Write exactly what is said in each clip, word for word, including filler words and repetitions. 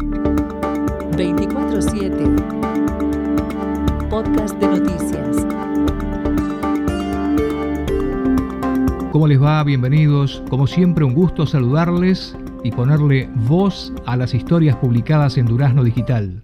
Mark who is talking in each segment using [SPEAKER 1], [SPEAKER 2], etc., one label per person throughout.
[SPEAKER 1] veinticuatro siete Podcast de noticias.
[SPEAKER 2] ¿Cómo les va? Bienvenidos. Como siempre, un gusto saludarles y ponerle voz a las historias publicadas en Durazno Digital.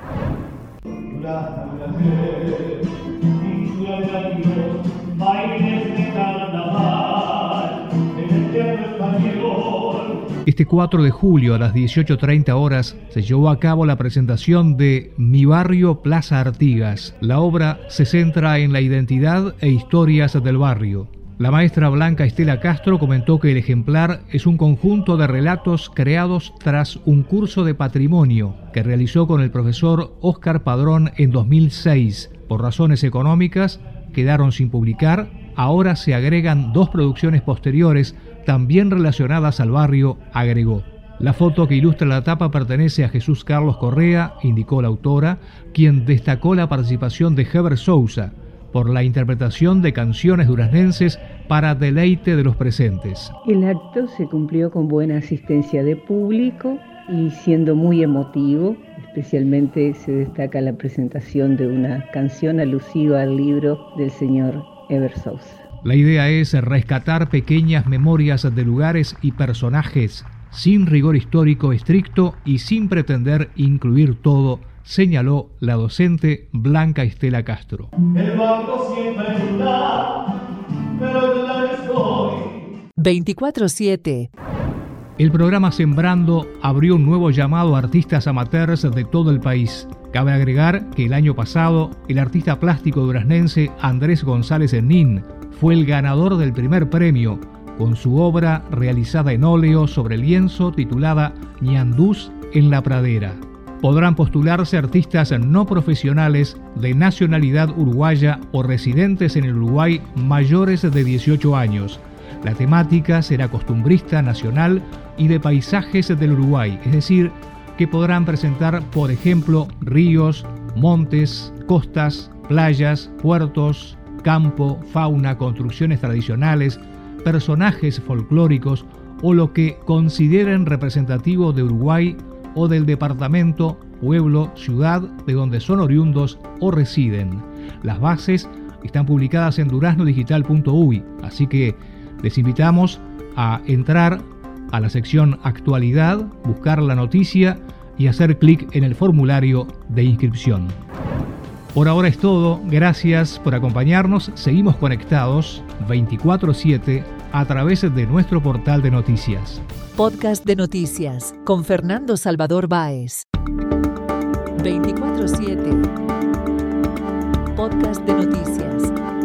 [SPEAKER 2] Este cuatro de julio a las dieciocho treinta horas se llevó a cabo la presentación de Mi Barrio Plaza Artigas. La obra se centra en la identidad e historias del barrio. La maestra Blanca Estela Castro comentó que el ejemplar es un conjunto de relatos creados tras un curso de patrimonio que realizó con el profesor Óscar Padrón en dos mil seis. Por razones económicas quedaron sin publicar. Ahora se agregan dos producciones posteriores también relacionadas al barrio, agregó. La foto que ilustra la tapa pertenece a Jesús Carlos Correa, indicó la autora, quien destacó la participación de Heber Sousa por la interpretación de canciones duraznenses para deleite de los presentes.
[SPEAKER 3] El acto se cumplió con buena asistencia de público y siendo muy emotivo. Especialmente se destaca la presentación de una canción alusiva al libro del señor Heber Sousa.
[SPEAKER 2] La idea es rescatar pequeñas memorias de lugares y personajes sin rigor histórico estricto y sin pretender incluir todo, señaló la docente Blanca Estela Castro.
[SPEAKER 4] El banco siempre está, pero yo la estoy.
[SPEAKER 1] veinticuatro siete
[SPEAKER 2] El programa Sembrando abrió un nuevo llamado a artistas amateurs de todo el país. Cabe agregar que el año pasado el artista plástico duraznense Andrés González Nin fue el ganador del primer premio con su obra realizada en óleo sobre lienzo titulada Ñandús en la Pradera. Podrán postularse artistas no profesionales de nacionalidad uruguaya o residentes en el Uruguay mayores de dieciocho años. La temática será costumbrista, nacional y de paisajes del Uruguay, es decir, que podrán presentar, por ejemplo, ríos, montes, costas, playas, puertos, campo, fauna, construcciones tradicionales, personajes folclóricos o lo que consideren representativo de Uruguay o del departamento, pueblo, ciudad de donde son oriundos o residen. Las bases están publicadas en durazno digital punto uy, así que les invitamos a entrar a la sección Actualidad, buscar la noticia y hacer clic en el formulario de inscripción. Por ahora es todo, gracias por acompañarnos, seguimos conectados veinticuatro siete a través de nuestro portal de noticias.
[SPEAKER 1] Podcast de noticias con Fernando Salvador Báez. veinticuatro siete Podcast de noticias.